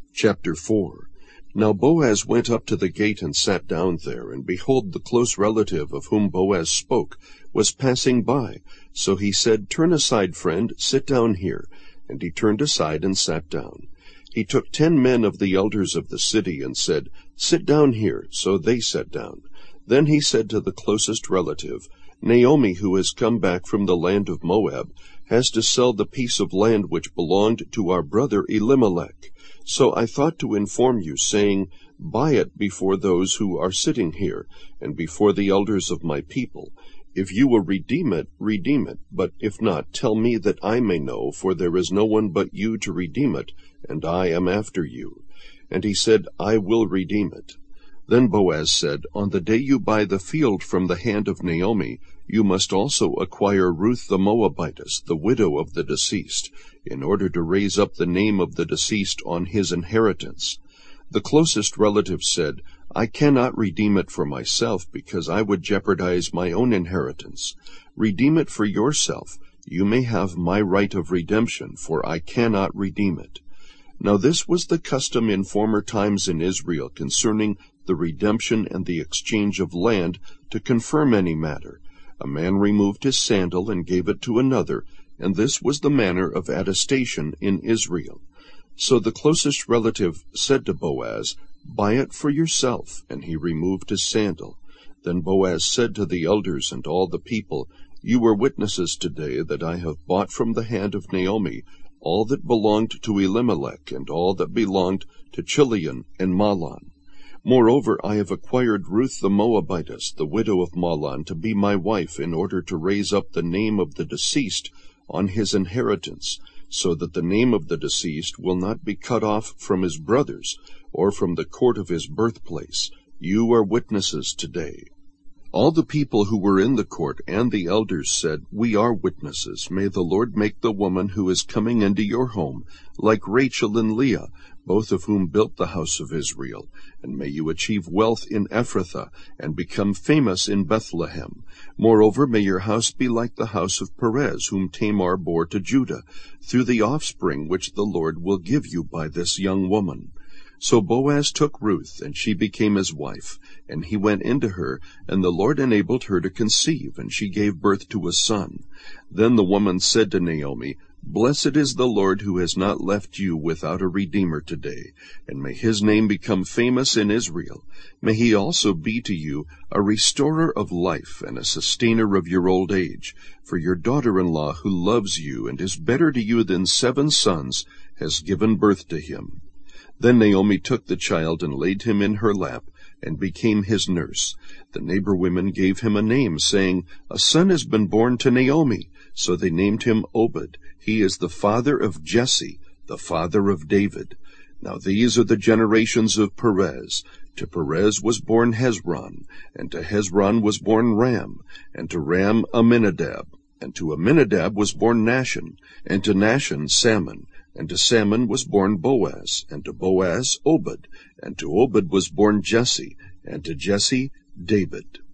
Chapter 4. Now Boaz went up to the gate and sat down there, and behold, the close relative of whom Boaz spoke was passing by. So he said, "Turn aside, friend, sit down here." And he turned aside and sat down. He took 10 men of the elders of the city and said, "Sit down here." So they sat down. Then he said to the closest relative, "Naomi, who has come back from the land of Moab, has to sell the piece of land which belonged to our brother Elimelech. So I thought to inform you, saying, Buy it before those who are sitting here, and before the elders of my people. If you will redeem it, but if not, tell me that I may know, for there is no one but you to redeem it, and I am after you." And he said, "I will redeem it." Then Boaz said, "On the day you buy the field from the hand of Naomi, you must also acquire Ruth the Moabitess, the widow of the deceased, in order to raise up the name of the deceased on his inheritance." The closest relative said, "I cannot redeem it for myself, because I would jeopardize my own inheritance. Redeem it for yourself. You may have my right of redemption, for I cannot redeem it." Now this was the custom in former times in Israel concerning the redemption and the exchange of land to confirm any matter. A man removed his sandal and gave it to another, and this was the manner of attestation in Israel. So the closest relative said to Boaz, "Buy it for yourself," and he removed his sandal. Then Boaz said to the elders and all the people, "You are witnesses today that I have bought from the hand of Naomi all that belonged to Elimelech, and all that belonged to Chilion and Mahlon. Moreover, I have acquired Ruth the Moabitess, the widow of Mahlon, to be my wife, in order to raise up the name of the deceased on his inheritance, so that the name of the deceased will not be cut off from his brothers, or from the court of his birthplace. You are witnesses today." All the people who were in the court and the elders said, "We are witnesses. May the Lord make the woman who is coming into your home like Rachel and Leah, both of whom built the house of Israel. And may you achieve wealth in Ephrathah, and become famous in Bethlehem. Moreover, may your house be like the house of Perez, whom Tamar bore to Judah, through the offspring which the Lord will give you by this young woman." So Boaz took Ruth, and she became his wife, and he went into her, and the Lord enabled her to conceive, and she gave birth to a son. Then the woman said to Naomi, "Blessed is the Lord who has not left you without a redeemer today, and may his name become famous in Israel. May he also be to you a restorer of life and a sustainer of your old age. For your daughter-in-law, who loves you and is better to you than 7 sons, has given birth to him." Then Naomi took the child and laid him in her lap, and became his nurse. The neighbor women gave him a name, saying, "A son has been born to Naomi." So they named him Obed. He is the father of Jesse, the father of David. Now these are the generations of Perez. To Perez was born Hezron, and to Hezron was born Ram, and to Ram Amminadab, and to Amminadab was born Nahshon, and to Nahshon Salmon, and to Salmon was born Boaz, and to Boaz Obed, and to Obed was born Jesse, and to Jesse David.